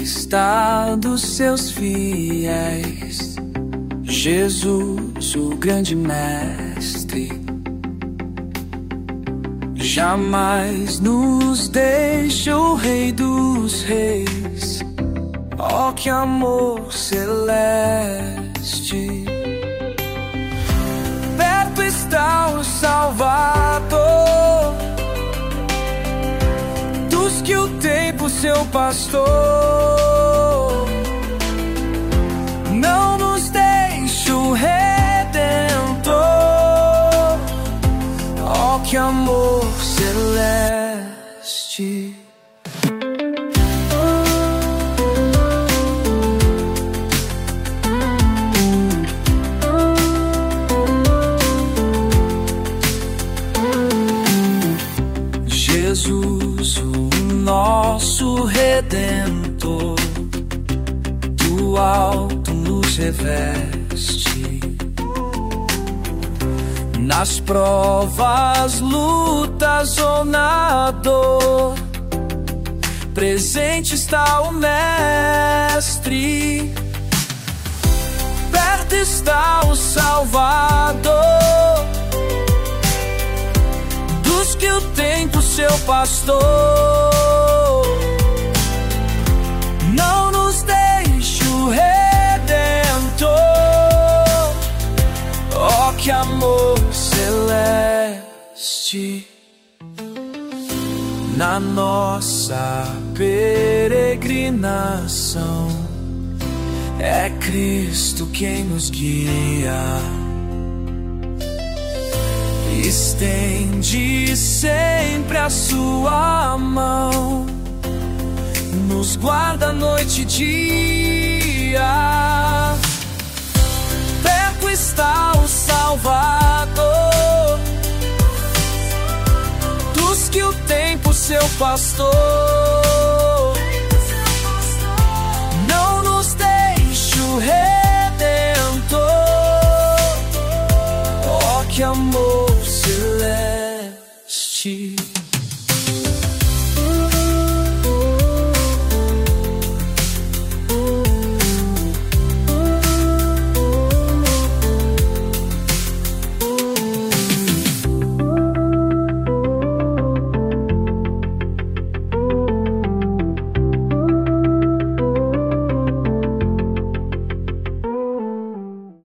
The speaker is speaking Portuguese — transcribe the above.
está dos seus fiéis. Jesus, o grande mestre, jamais nos deixa, o Rei dos Reis. Oh, que amor celeste! Perto está o Salvador, dos que o tempo seu pastor. Não nos deixa, o Redentor. Oh, que amor celeste! Jesus, o nosso Redentor, do alto nos reveste. Nas provas, lutas ou na dor, presente está o Mestre. Perto está o Salvador, dos que o tempo seu pastor. Não nos deixe, o Redentor. Oh, que amor celeste! Na nossa peregrinação, é Cristo quem nos guia. Estende sempre a sua mão, nos guarda noite e dia. Perto está o Salvador, dos que o tempo seu pastor. Não nos deixe, o Redentor. Oh, que amor celeste!